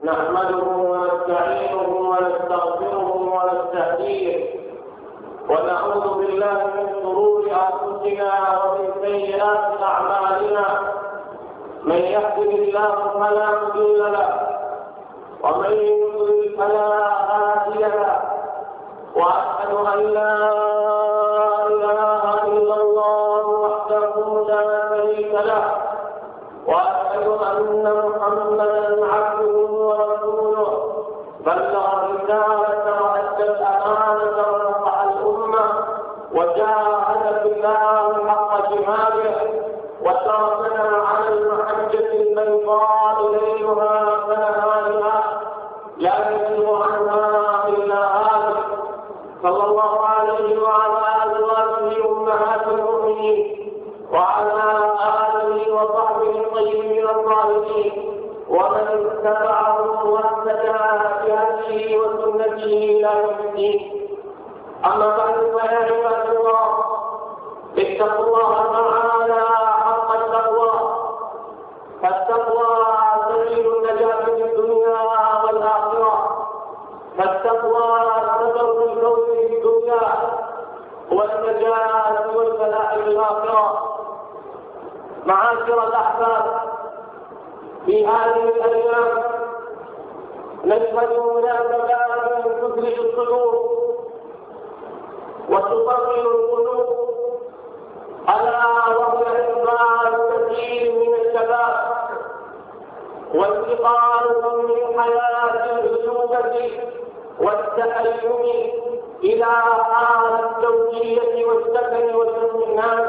نحمده ونستعينه ونستغفره ونستهديه ونعوذ بالله من شرور انفسنا ومن سيئات اعمالنا. من يهده الله فلا مضل له ومن يضلل فلا هادي له، واشهد ان لا اله الا الله وحده لا شريك له، واشهد ان محمدا عبده ورسوله. بلغ الرساله وادى الامانه ونصح الامه وجاهد في الله حق جهاده، وتركنا على المحجه البيضاء ليلها كنهارها لا يزيغ عنها الا هالك. صلى الله عليه وعلى ازواجه امهات المؤمنين وعلى آله وصحبه الطيبين الطاهرين ومن اتبعهم واهتدى بهديه وسنته إلى يوم الدين. أما بعد فيا عباد الله، اتقوا الله تعالى حق التقوى، فالتقوى سبيل النجاة في الدنيا والآخرة، فالتقوى سبب الفوز في الدنيا والنجاة والفلاح في الآخرة. معاشر الأحباب، في هذه الأيام نشهد مناسبات تثلج الصدور وتطمئن القلوب، ألا وهي إقبال كثير من الشباب وانتقالهم من حياة الأسوبة والتألم إلى حال الزوجية والسكن والاطمئنان.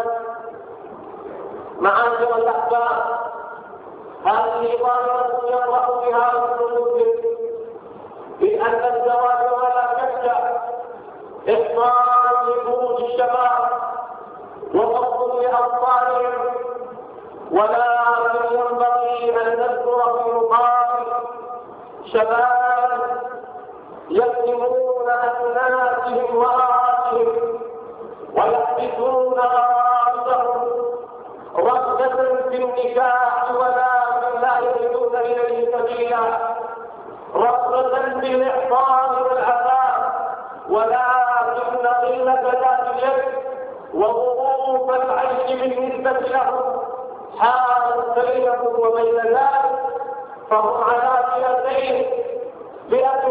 معاشر الأحباب، هذه ظاهرة يقرأ بها كل مسلم، بأن الزواج ولا شك إحصان لفروج الشباب وفضل لأطفالهم، ولكن ينبغي أن نذكر في مقابل شباب يكتمون أسنانهم وآرائهم ويحبسون غرائزهم رغبة في النكاح، ولكن لا يجدون إليه سبيلا، رغبة في الإحصان والعفاف، ولكن قلة ذات اليد وظروف العيش بالنسبة لهم حالت بينهم وبين ذلك، فهم على فئتين: فئة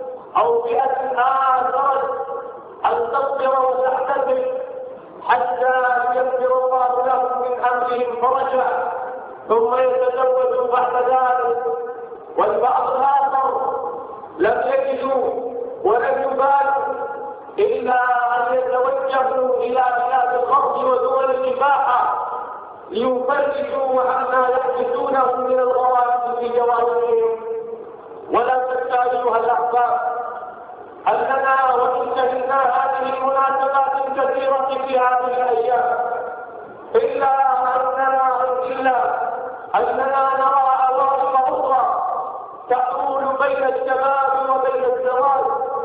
آثرت أن تصبر وتحتسب حتى ييسر الله لهم من أمرهم فرجا ثم يتزوجوا بعد ذلك، والبعض الآخر لم يجدوا ولم يبالوا إلا أن يتوجهوا إلى بلاد الغرب ودول الإباحة ليفرجوا عما يحدثونه من الغوائب في جوانبهم. ولا شك أيها الأحباب أننا وإن شهدنا هذه المناسبات الكثيرة في هذه الأيام إلا أننا نرى عوارض أخرى تحول بين الشباب وبين الزواج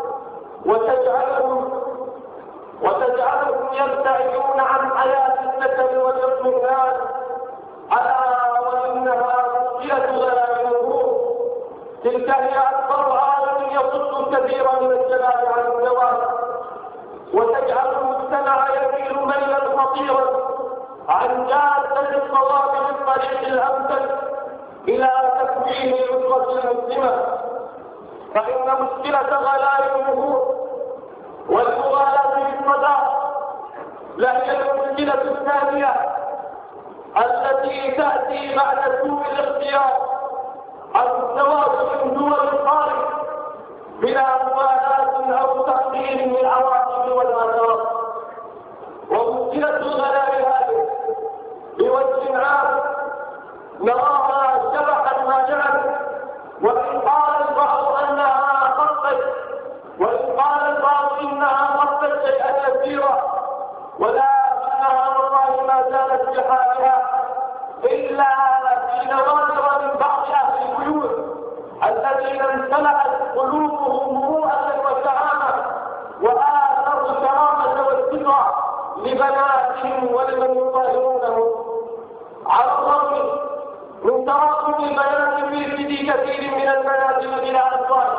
وتجعلهم يبتعدون عن حياة السكن والاطمئنان، ألا وإنها مشكلة غلاء النفوس. تلك هي أكبر عامل يصد كثيرا من الشباب عن الزواج، وتجعل المجتمع يميل ميلا خطيرا عن جادة الصواب بالطريق الأمثل إلى تكوين الأسرة المسلمة. فإن مشكلة غلاء النفوس والمغالاة بالصداق لهي المشكلة الثانية التي تأتي بعد سوء الاختيار، الزواج من دول الخارج بلا مبالاة أو تقدير للعواقب والآثار. ومشكلة الغلاء هذه بوجه عام نراها شبحا مانعا، وإن قال البعض أنها خطت، وإن قال البعض إنها خطت شيئا كثيرا، ولكنها والله ما زالت بحالها إلا في نوادر من بعض أهل البيوت الذين امتلأت قلوبهم مروءة وسعامة وآثروا الكرامة والثقة لبناتهم ولمن يطهرونهم، على الرغم من تراكم البيان في كثير من المنازل بلا أزواج،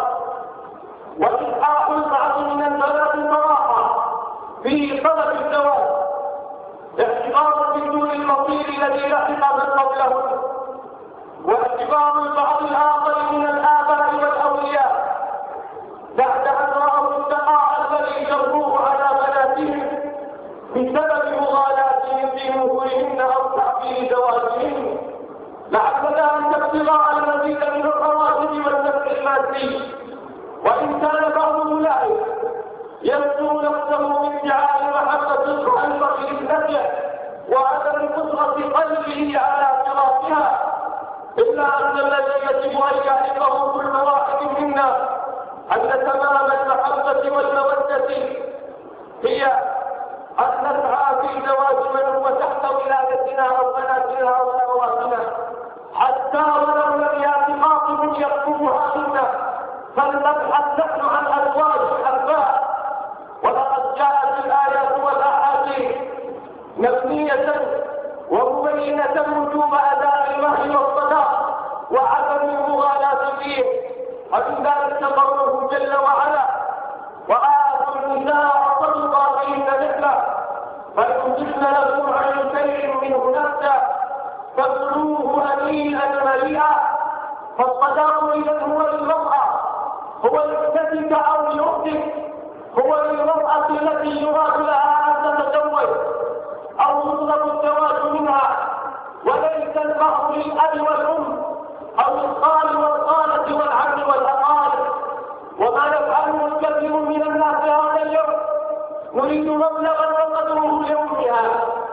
وإلحاح البعض من البنات صراحة في طلب الزواج اعتبارا بالدون المصير الذي لحق من قبلهم، واعتبار البعض الآخر من الآباء والأولياء بعد أن رأوا الشقاء الذي جروه على بناتهم بسبب مغالاتهم في مهورهن أو تأخير زواجهن، لعل ذلك ابتغاء المزيد من الرواتب والنفع المادي. وإن كان بعض أولئك يبدو نفسه بادعاء محبة الخلق لابنته وعدم قدرة قلبه على اعترافها، إلا أن الذي يجب أن يعرفه كل واحد منا أن تمام المحبة والمودة هي أن نسعى في زواج من هو تحت ولايتنا أو بناتنا أو أخواتنا، حتى ولو لم يأت خاطب يخطبها منا، فلنبحث نحن عن أزواج الأباء. ولقد جاءت الآيات والأحاديث مبنية ومبينة وجوب أداء المهر والصداق وعدم المغالاة فيه، ومن ذلك قوله جل وعلا: وآتوا النساء صدقاتهن نحلة فإن جئن لكم عن شيء منه نفسا فكلوه هنيئا مريئا. فالصداق إذا هو للمرأة، هو لابنتك أو لأختك، هو للمرأة التي يراد لها أن تتزوج أو يطلب الزواج منها، وليس المهر للأب والأم أو الخال والخالة والعم والأقارب. وما يفعله الكثير من الناس هذا اليوم نريد مبلغا وقدره لأمها،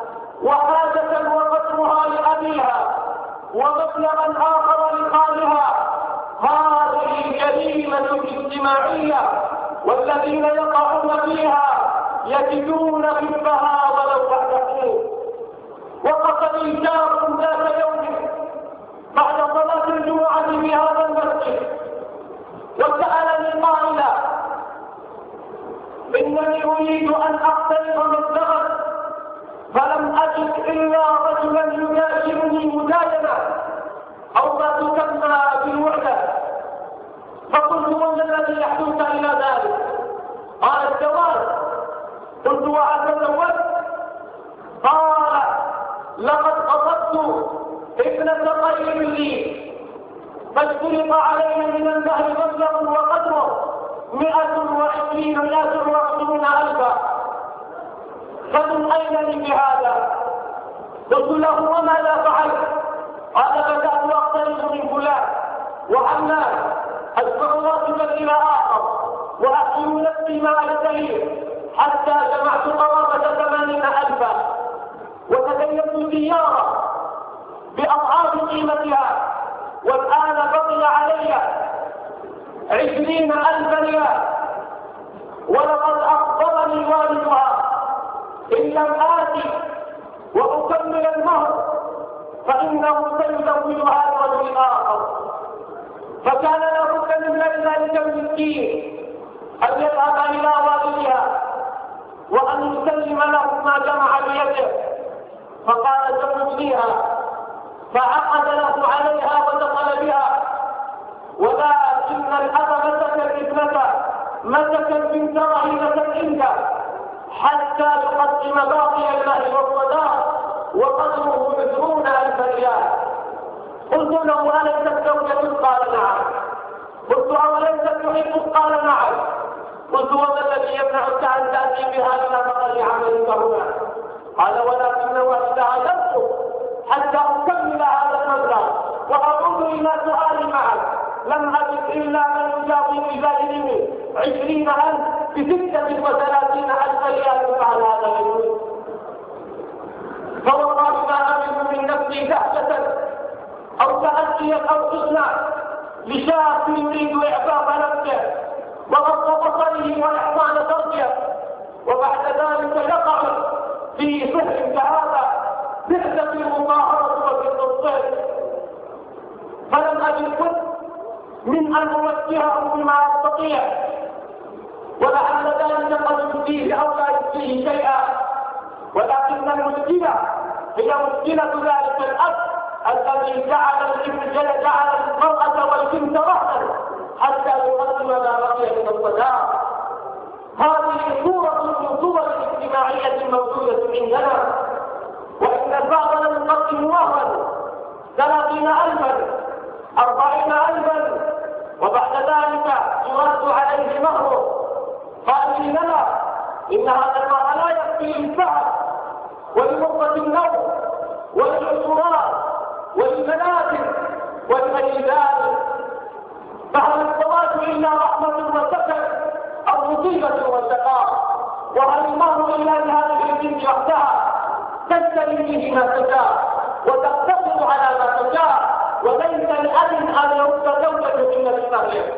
وحاجة وقدرها لأبيها، ومبلغا آخر لخالها. هذه جريمة اجتماعية، والذين يقعون فيها يجدون حبها ولو بعد حين. وقف لي جار ذات يوم بعد صلاة الجمعة في هذا المسجد وسألني قائلا: إنني أريد أن أقترض مبلغا فلم أجد إلا رجلا يجاشرني مداينة أو ما تسمى بالوحدة. فقلت: وما الذي يحدث إلى ذلك؟ قال: الزواج. قلت: وأتزوج؟ قال: لقد قصدت ابنة قريب لي فاشترط علينا من المهر مبلغ وقدره 120 ألفا، فمن أين لي بهذا؟ قلت له: وماذا فعلت؟ قال: بدأت أقترض من فلان وعمان أدفع راتبا إلى آخر وأحسن نفسي مع السرير حتى جمعت قرابة 80 ألفا، وتزينت سيارة بأضعاف قيمتها، والآن بقي علي 20,000 ريال، ولقد أخبرني والدها إن لم آتي وأكمل المهر فإنه سيزوجها لرجل آخر. فكان لابد من ذلك المسكين أن يذهب إلى والدها وأن يسلم له ما جمع بيده، فقال: زوجنيها، فعقد له عليها ودخل بها. ولكن الأب مسك البنت رهينة عنده حتى يقدم باقي المال والصداق وقدره 20,000 ريال. قلت له: أليست زوجتك؟ قال: نعم. قلت: أوليست تحبك؟ قال: نعم. قلت: وما الذي يمنعك أن تأتي بها إلى مقر عملك هنا؟ قال: ولكن والدها نفسه حتى أكمل هذا المبلغ وأعود إلى سؤالي معك. لم أجد إلا من يجاوب بذلك 20,000 ب36,000 ريال على هذا اليوم. فوالله ما أجد من نفسي دهشة أو تأتيا أو حزنا لشاب يريد إعفاف نفسه وغض بصره وإحسان فرجه، وبعد ذلك يقع في سحر كهذا بئس في المظاهرة وفي التصديق. فلم أجد بد من أن أوجهه بما أستطيع، ولعل ذلك قد يؤذيه أو لا يؤذيه شيئا، ولكن المشكلة هي مشكلة ذلك الأب الذي جعل المرأة والبنت رهنا حتى يقدم ما بقي من الصداق. هذه صورة من صور الاجتماعية الموجودة عندنا، وإن البعض لم يقدم مهرا 30,000 40,000 وبعد ذلك يرد عليه مهره قائلين لا، إن هذا المال لا يكفي للسعر ولمرضى النوم وللعصورات وللمنازل ولغير ذلك، فهل الزواج إلا رحمة وسكن أو مصيبة وشقاء؟ وهل المهر إلا لهذه البنت وحدها تشتري به ما تشاء وتقتصر على ما تشاء، وليس لأب أن يرد زوجته إلا بمهره؟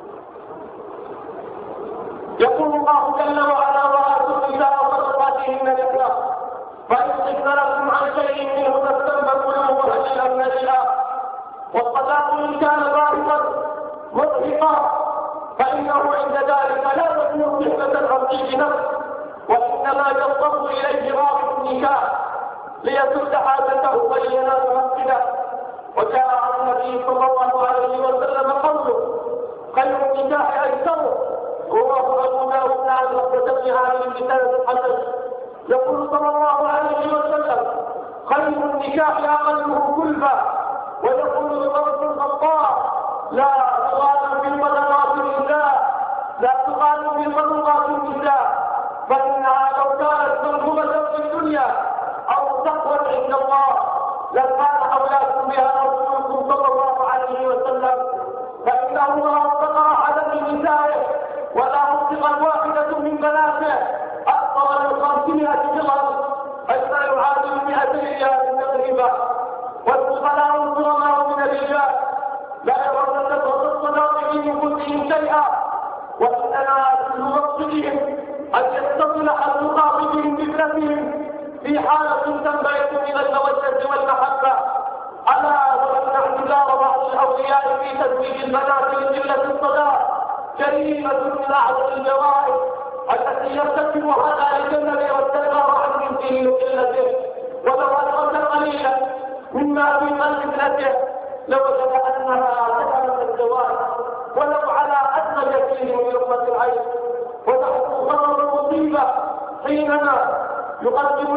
يقول الله جل وعلا: وآتوا النساء صدقاتهن نحلة فإن خفن لكم عن شيء منه نفسا فكلوه هنيئا مريئا. والصداق إن كان باهظا مرهقا فإنه عند ذلك لا يكون نسبة الرقيق نفس، وإنما يضطر إليه راغب النكاح ليسد حاجته فينال مسجده. وجاء عن النبي صلى الله عليه وسلم قوله: خير النكاح أيسره، رواه أبو داود عن مقتدى عن كتاب الحسن. يقول صلى الله عليه وسلم: خير النكاح أقله كلفة. ويقول عمر بن الخطاب: لا تغالوا بالمدرات النساء، لا تغالوا بالمدرات النساء، فإنها لو كانت منظومة في الدنيا أو تقوى عند الله لكان أولاكم بها رسولكم صلى الله عليه وسلم، فإنه ما أطلق أحدا من نسائه ولا أطلق واحدة من بناته أكثر من 500 درهم، أي ما يعادل 200 ريال تقريبا. والفقراء الكرماء من الرجال لا يرون كثرة الصداق في نفوسهم شيئا، وإنما كل مقصدهم أن يتصل أن تخاطبهم بابنتهم في حالة تنبعث من المودة والمحبة. ألا وإن اعتذار بعض الأولياء في تزويج البنات لقلة الصداق جريمة من أعظم الجرائم التي يرتكبها الجنة والتكرار عن بنته لقلته، ولو أدرك قليلا مما في قلب ابنته لوجد أنها سكنت الزواج ولو على أدنى يسير من لقمة العين. ونحن خبر المصيبة حينما يقدم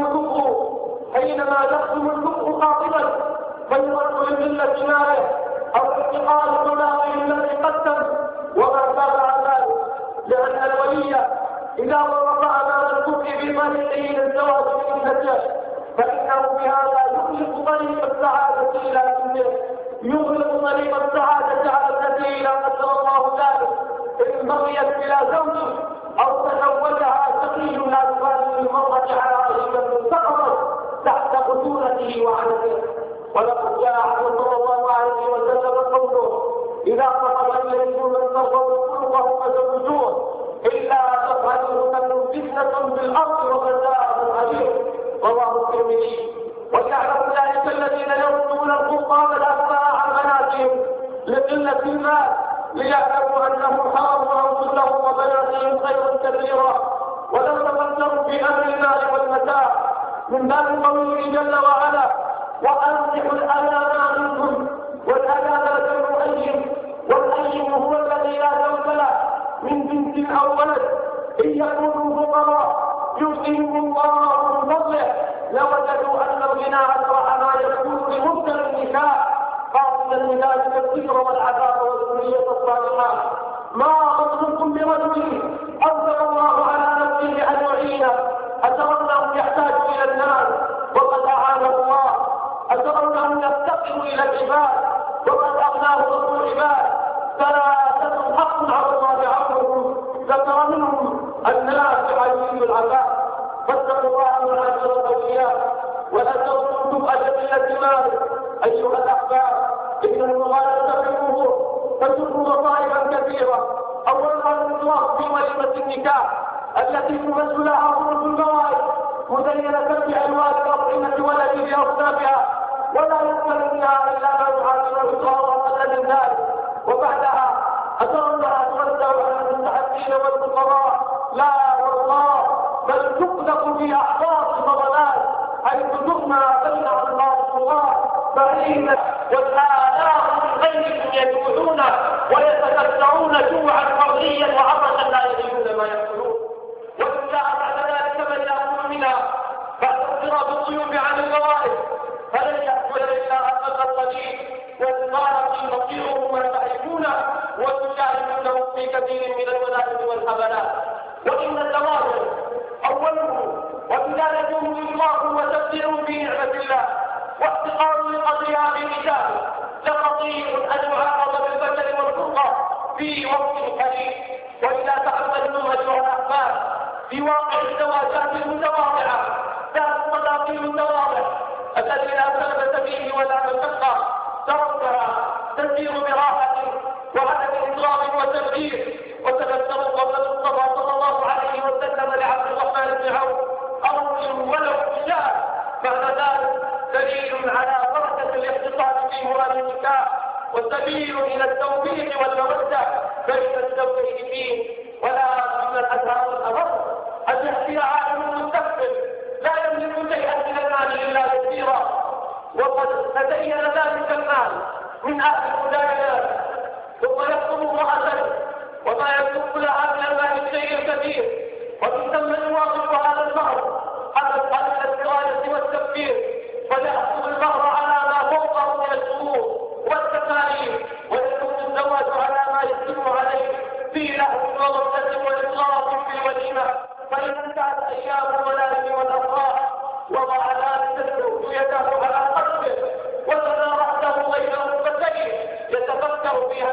الكفر قاطبا فيرد لقلة ماله أو اعتقاد طلاقه الذي قدم وما تابع ذلك، لأن الولي إذا ورط أمام الكفر بمال حين الزواج من ابنته فإنه بهذا يغلق طريق السعادة إلى ابنه، يغلق طريق السعادة على ابنته إلى قدر الله ذلك إن بقيت بلا زوج أو تزوجها شقي لا تبالي المرأة على رهيبة سقطت تحت خطورته وعنته. ولقد جاء عنه صلى الله عليه وسلم قوله: إذا طلب إليكم من ترضون خلقه فزوجوه، إلا تفعلوا تكن فتنة في الأرض وفساد عظيم. رواه الترمذي. ويعلم ذلك الذين يرسلون الخطاب الأسماء عن بناتهم لقلة المال ليعلموا أنهم حرموا أنفسهم وبناتهم خيرا كثيرا، ولم تفكروا في أمر المال والمتاع من باب قوله جل وعلا: وأنكحوا الأيام منكم. والأيام جمع أيم، والأيم هو الذي لا زوج له من بنت أو ولد، إن يكونوا فقراء يؤتيهم الله من فضله لوجدوا أن الغنى أسرع ما يكون بمبتلى النساء قاصدا لذلك الذكر والعذاب والذرية الصالحة. ما خطبكم برجل أوجب الله على نفسه أن يعينه، أترون أن يحتاج إلى الناس وقد أعانه الله؟ أترون أن يفتقر إلى العباد وقد أغناه رب العباد؟ ثلاثة حق على الله عونهم، ذكر منهم الناس عزيز العذاب. فاتقوا الله من أجل الأولياء ولا تغلوا أجل مال. أيها الأحباب، إن المغالطة في الأمور تجر مصائبا كثيرة. أولها الإطلاق في وليمة النكاح التي تمثل لها خروج الموائد مزينة بألوان الأطعمة والتي بأصنافها، ولا يقبل منها إلا ما يعادل الإطلاق أقل من ذلك. وبعدها أترونها توزع على المستحقين والفقراء؟ لا والله، بل تطلق في أحواض الفضلات حيث تغنى بين أنصار الله، فهي والذين والآلاف من غيرهم يجوعون ويتكسرون جوعا فظيعا وعطشا لا يجدون ما يأكلون. وإن جاء بعد ذلك من يأكل منها بعد اضطراب الضيوف عن الغوائب فلن يأكل إلا أقل القليل والباقي مصيرهم ما تعرفون وتشاهدونه في كثير من المنازل والحفلات. وإن الزواج أوله وبدايته إطلاق وتبديل في نعمة الله واحتقار لقدرها برجال لخطير أن يعاقب بالبشر والفرقة في وقت قليل. وإذا تأملتم أيها الأحباب في واقع الزواجات المتواضعة ذات الصداقين المتواضع التي لا سبب فيه ولا مشقة تركها تسير براحة وعدم إضراب وتبديل. وتذكروا قول المصطفى صلى الله عليه وسلم لعبد الرحمن بن عوف أرسل ولو بشاء. بعد ذلك دليل على بركة الاقتصاد في مراد النكاح وسبيل إلى التوفيق والمودة بين الزوجين فيه. ولا من الأزهار الأمر أن يأتي عالم مستقبل لا يملك شيئا من المال إلا يسيرا وقد تبين ذلك المال من أهل الهدايات ثم يطلب امرأة وما يملك لها من المال الشيء الكثير ومن ثم يواظب هذا المهر على الدراية والتفكير فيأخذ المهر على ما فوقه من الشروط والتكاليف ويكون الزواج على ما يتم عليه في لهو وضبطة وإطلاق في الوليمة. فإذا انتهت أيام الولائم والأفراح وضع ذلك الزوج يده على قلبه وثنى رأسه بين ركبتيه يتفكر فيها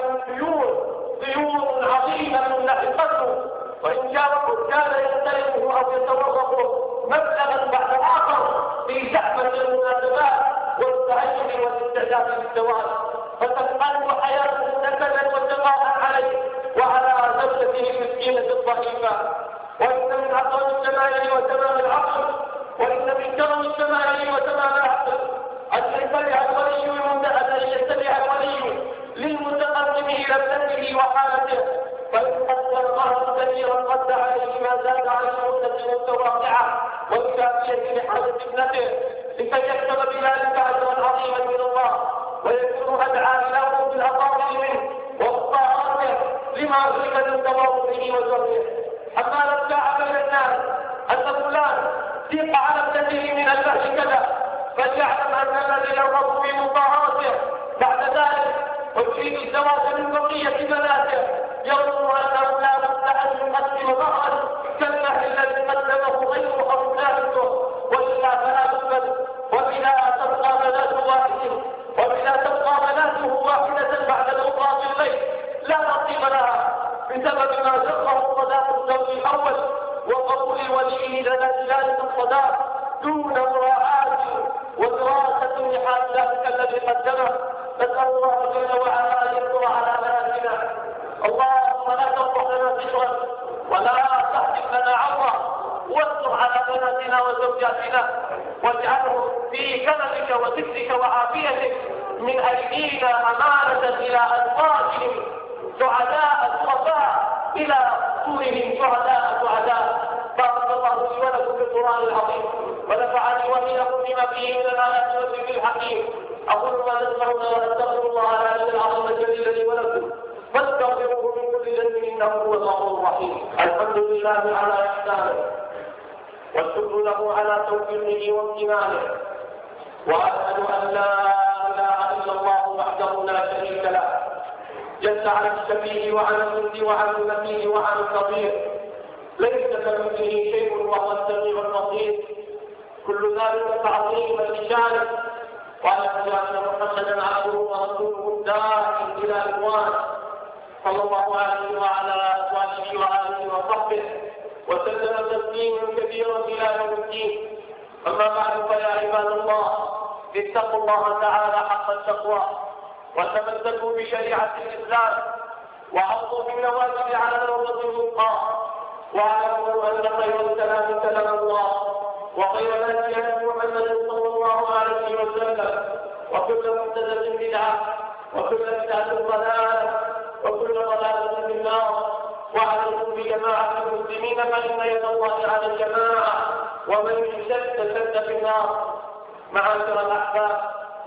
طيور عظيمة لحقته وإن كان يستلمه أو يتورطه مبلغا بعد آخر في زحمة المناسبات والتهيئ والاستعداد للزواج فتنقلب حياته نكدا وشقاء عليه وعلى زوجته المسكينة الضعيفة. وإن من عظم الشمائل وتمام العقل وإن من كرم الشمائل وتمام العقل أن يتبع الولي للمتقدم إلى ابنته وحالته فإن قدر مهرا كبيرا قد عليه ما زاد عن المدة المتواضعة والكافية لحاجة ابنته لكي يكتب بذلك أجرا عظيما من الله ويكون أدعى له بالأفاضل منه ومطاعته لما أدرك من تواضعه وزهده. أما لو جاء بين الناس أن فلان ضيق على ابنته من الفحش كذا فليعلم أن الذي يرغب في مطاعته بعد ذلك ويريد الزواج من بقية بناته يظن أنه لا بد أن يقدم مهرا كالمهر الذي قدمه غيره أو ثالثه وإلا فلا تقبل وبلا تبقى بناته واحدة بعد الأخرى في الليل لا نصيب لها بسبب ما جره صداق الزوج الأول وقبول وليه ذلك الصداق دون مراعاة ودراسة لحال ذلك الذي قدمه. نسأل الله جل وعلا أن يستر على بناتنا. اللهم لا تفرح لنا ذكرا ولا تحدث لنا عورا واستر على بناتنا وزوجاتنا واجعله في كرمك وسترك وعافيتك من أيدينا أمانة إلى أنفاسهم سعداء شرفاء إلى صورهم سعداء. بارك الله لي ولكم في القرآن العظيم ونفعني وإياكم بما فيه من الآيات والذكر الحكيم. أقول ما تسمعون وأستغفر الله العلي العظيم الجليل لي ولكم فاستغفروه من كل ذنب إنه هو الغفور الرحيم. الحمد لله على إحسانه والشكر له على توفيقه وامتنانه وأشهد أن لا إله إلا الله وحده لا شريك له جل عن الشبيه وعن الجند وعن النبي وعن النظير ليس كمثله شيء وهو السميع البصير كل ذلك تعظيما لشانه. وأشهد أن محمدا عبده ورسوله الداعي إلى رضوانه صلى الله عليه وعلى أزواجه وآله وصحبه وسلم تسليما كثيرا إلى يوم الدين. أما بعد فيا عباد الله اتقوا الله تعالى حق التقوى وتمسكوا بشريعة الإسلام وعضوا بالنواجذ على الروضة الوثقى واعلموا أن خير الكلام كلام الله وخير الهدي محمد صلى الله عليه وسلم وكل محدثة بدعة وكل بدعة ضلالة وكل ضلالة في النار. واعلموا بجماعة المسلمين فإن يد الله على الجماعة ومن شد في النار. معاشر الأحباب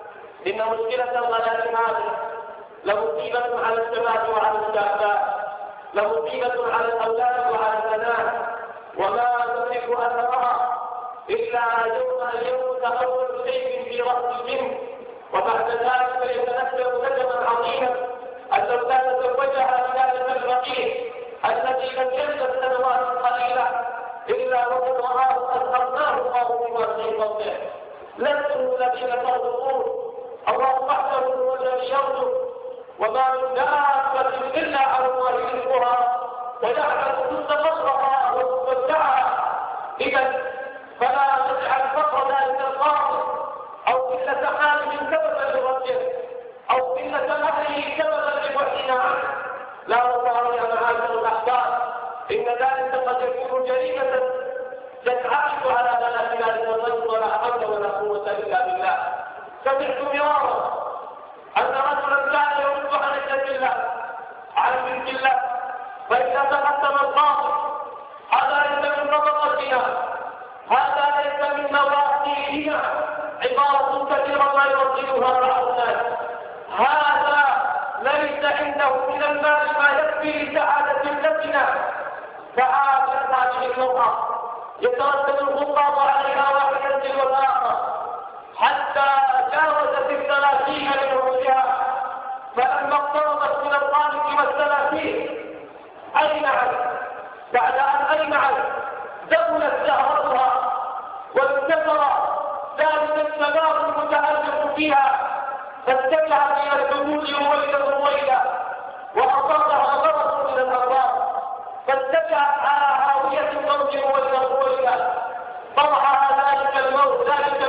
إن مشكلة الغلاء هذه لمصيبة على الشباب وعلى الشابات، لمصيبة على الأولاد وعلى البنات، وما تدرك أثرها إلا يوم أول شيء في رأس الجن، وبعد ذلك يتنكر ندما عظيما أن لو كان زوجها بذلك الرقيق الذي لم يلبث سنوات قليلة إلا وقد رآه أسهرناه الله بواسع فضله. لستم الذين ترزقون، الله وحده هو الذي يرزق، وما من دابة إلا على الله رزقها ويعلم مستقرها ومستودعها. إذا فلا تجعل فقر ذلك القاصر أو قلة حاله سببا لرده أو قلة أهله سببا لبعدنا عنه. لا والله يا معاشر الأحباب، إن ذلك قد يكون جريمة تنعكس على بناتنا للرجل ولا حول ولا قوة إلا بالله. سمعت مرارا أن رجلا كان يرد عن الله عن بنت الله، فإذا تقدم القاضي هذا ليس من طبقتنا، هذا ليس من مواسيرنا، عبارة كثيرة لا يرددها بعض الناس، هذا ليس عنده من المال ما يكفي لسعادة ابنتنا. فعاشت هذه المرأة يتردد الخطاب عليها واحدا تلو الآخر حتى جاوزت 30 لعمرها، فلما اقتربت من الخامس والثلاثين أينعت. بعد أن أينعت دخلت زهرتها وانكسر ذلك الشباب المتألق فيها، فاتجهت إلى الحدود رويدا رويدا وأصابها غرض من الأمراض، فاتجهت على هاوية الزوج رويدا رويدا. طرحها ذلك الموت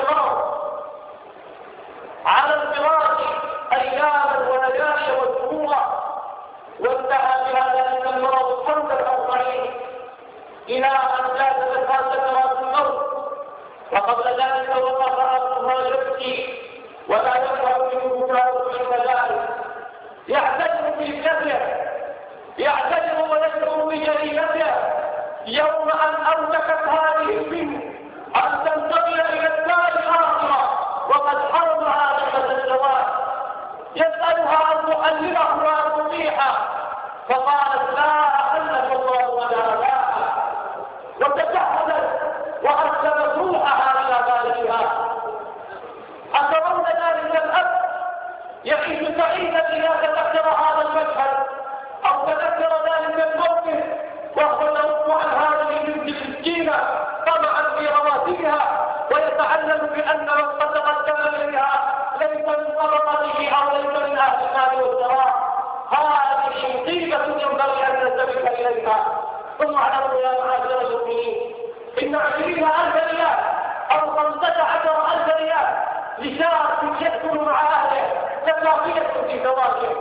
على الفراش أياما وليالي وشهورا، وانتهى بها ذلك المرض حول 40 إلى أن جاءتها سكرات الموت. وقبل ذلك وقف أبوها يبكي ولا يفرح منه بكاء عند ذلك، يعتذر في كثره، يعتذر ويشعر بجريمته يوم أن أوشكت هذه البنت أن تنتقل إلى الدار الآخرة وقد حرمها نعمة الزواج. يسألها أن تؤلمه وأن تطيعه، فقالت لا أحلك الله ولا باء، وتجهزت وأسلمت روحها إلى بالها. أترون ذلك الأب يعيش سعيدا إذا تذكر هذا المشهد أو تذكر ذلك الموقف وهو يرد عن هذه البنت المسكينة طمعا في رواتبها، ويتعلم بأن من تقدم إليها ليس من طبقته أو ليس من أهل المال والثراء. هذه مصيبة ينبغي أن ننتبه إليها. ثم اعلموا يا معاشر المؤمنين إن 20,000 ريال أو 15,000 ريال لشاب يأكل مع أهله لكافية في زواجه.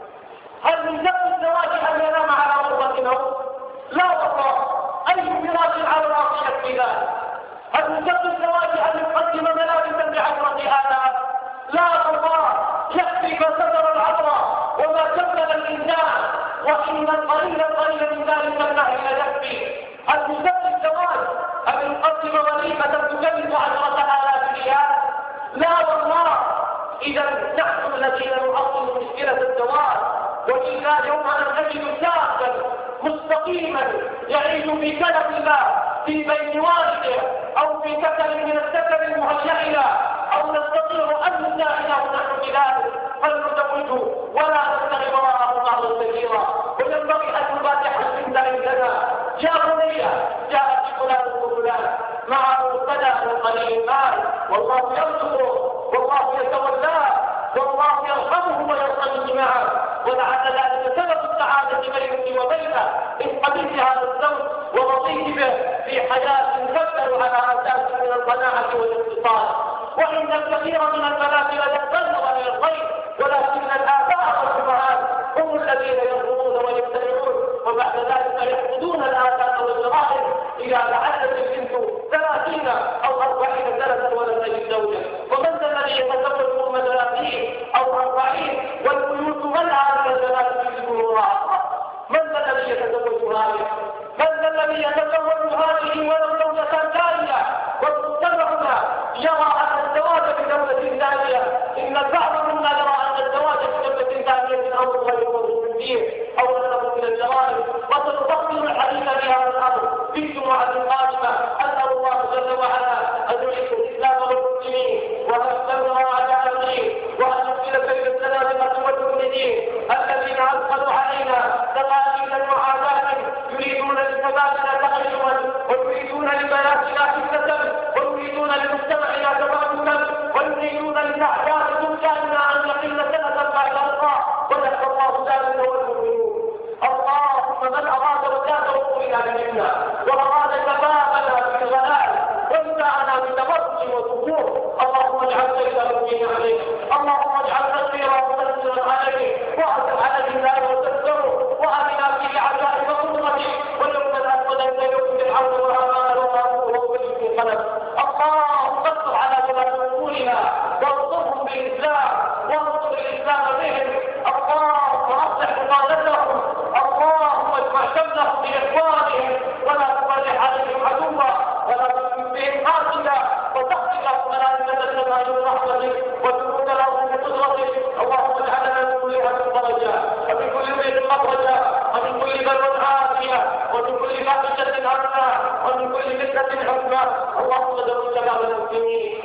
هل من نفس الزواج أن ينام على غرفة نوم؟ لا والله، أي فراش على الأرض يكفي ذلك. هل من نفس الزواج أن يقدم ملابسا ب10,000؟ لا والله، يكفي ما ستر العطرة وما كمل الإنسان، وإن القليل من ذلك النهي لا يكفي. هل من نفس الزواج أن يقدم وليمة تكلف 10,000 ريال؟ لا والله. إذا نحن الذين نعظم مشكلة الزواج، وإلا يوم أن نجد شابا مستقيما يعيش في كنف الله في بين والده أو في سكن من السكن المهيئ له، أو نستطيع أن نساعده نحن بذلك فلنزوجه ولا نبتغي وراءه بعضا كثيرا. وينبغي أن نبادح البنت عندنا، يا بني جاءت فلان وفلان معه مبتدا من قليل المال، والله يرزقه والله يتولاه والله يرحمه ويرحم معه، ولعل ذلك سبب السعادة بينك وبينه إن قبلت هذا الزوج ورضيت به في حياة تبدأ على أساس من القناعة والاتصال. وإن الكثير من البنات لا يقبلن ولا يرضين، ولكن الآباء والأمهات هم الذين يرفضون ويبتدعون، وبعد ذلك يحفظون الآباء والجرائم إذا تعدت البنت 30 أو 40 سنة ولم تجد زوجا. ومن ذا الذي يتزوج أم 30 أو 40 والبيوت ملعى من البنات يجدون راحة؟ من ذا الذي يتزوج هذه؟ من ذا الذي يتزوج هذه ولو زوجة ثانية؟ ومجتمعنا يرى أن الزواج بدولة ثانية إن البعض الجمعة القادمة أسأل الله جل وعلا أن يعز الإسلام والمسلمين وأن يستمر أعداء الدين وأن يبطل كيد الزنادقة والمفسدين الذين أدخلوا علينا تقاليد وعادات يريدون لشبابنا تغيرا ويريدون لبناتنا فتنة ويريدون لمجتمعنا تباعدا ويريدون لتعداد سكاننا أن يقل سنة بعد أخرى ونسأل الله ذلك والمؤمنون. اللهم من أراد وكان أمورنا بمنا وأراد شبابنا بالغلاء وإنساءنا بالتبرج والظهور اللهم اجعل كيد الدين عليه، اللهم اجعل تسيرا وتسيرا عليه واعزل على النار وتسره وأمنا فيه عجائب قدرته ويوم الأسود يوم العون وهمان وغابوه وبه قلب. اللهم اصبر على ولاة أمورنا وانصرهم بالإسلام وانصر الإسلام بهم. اللهم أصلح قادتهم، اللهم اجمع شملهم بإخوانهم ولا تفرح عليهم عدوا ولا تكن بهم قاتلا وتحقق لهم ملائكة السماء برحمتك وتكون لهم بقدرتك. اللهم اجعلنا من كل هم فرجا ومن كل ضيق مخرجا ومن كل بلوى عافية ومن كل فاحشة أمنا ومن كل فتنة حكمة. اللهم دمر شباب المسلمين،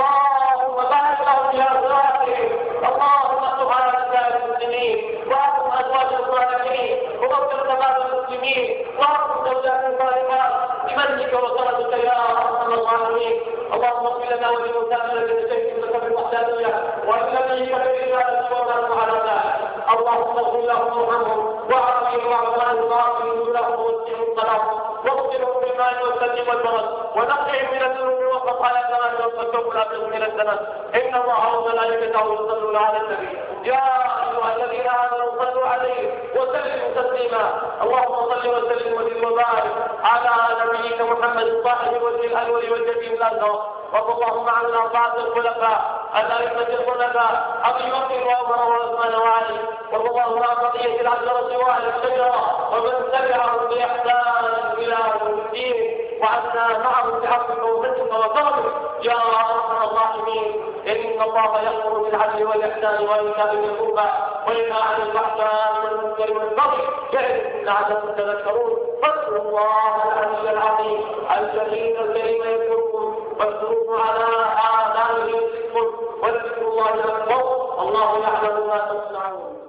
اللهم بارك لهم في أزواجهم، اللهم اصلح على نساء المسلمين واحكم أزواج الصالحين وغفر شباب المسلمين واحكم زوجات الصالحات بمنك وكرمك يا أرحم الراحمين. اللهم اغفر لنا ولموتانا الذين شهدوا لك بالوحدانية ولنبيك بالرسالة وماتوا على ذلك. اللهم اغفر لهم وارحمهم وعافهم واعف عنهم واغفر لهم ووسعهم صلاتهم واغسلهم بالماء والثلج والبرد ونقهم من الذنوب والخطايا كما ينقى الابيض من الدنس. ان الله وملائكته يصلون على النبي يا ايها الذين امنوا صلوا عليه وسلموا تسليما. اللهم صل وسلم وزد وبارك على نبيك محمد صاحب الوجه الاول والجبين الازهر. وارض اللهم عن الاربعه الخلفاء الائمه الخلفاء ابي بكر وعمر وعثمان وعلي. وارض اللهم عن بقيه العشره واهل الشجره ومن تبعهم باحسان الى يوم الدين وعنا معهم بحقك وفتك وكرمك يا ارحم الراحمين. ان الله يامر بالعدل والاحسان وايتاء ذي القربى وينهى عن الفحشاء والمنكر والبغي يعظكم لعلكم تذكرون. فاذكروا الله العلي العظيم الجليل الكريم يذكركم واذكروه على آلائه يذكركم ولذكر الله اكبر. الله يعلم ما تصنعون.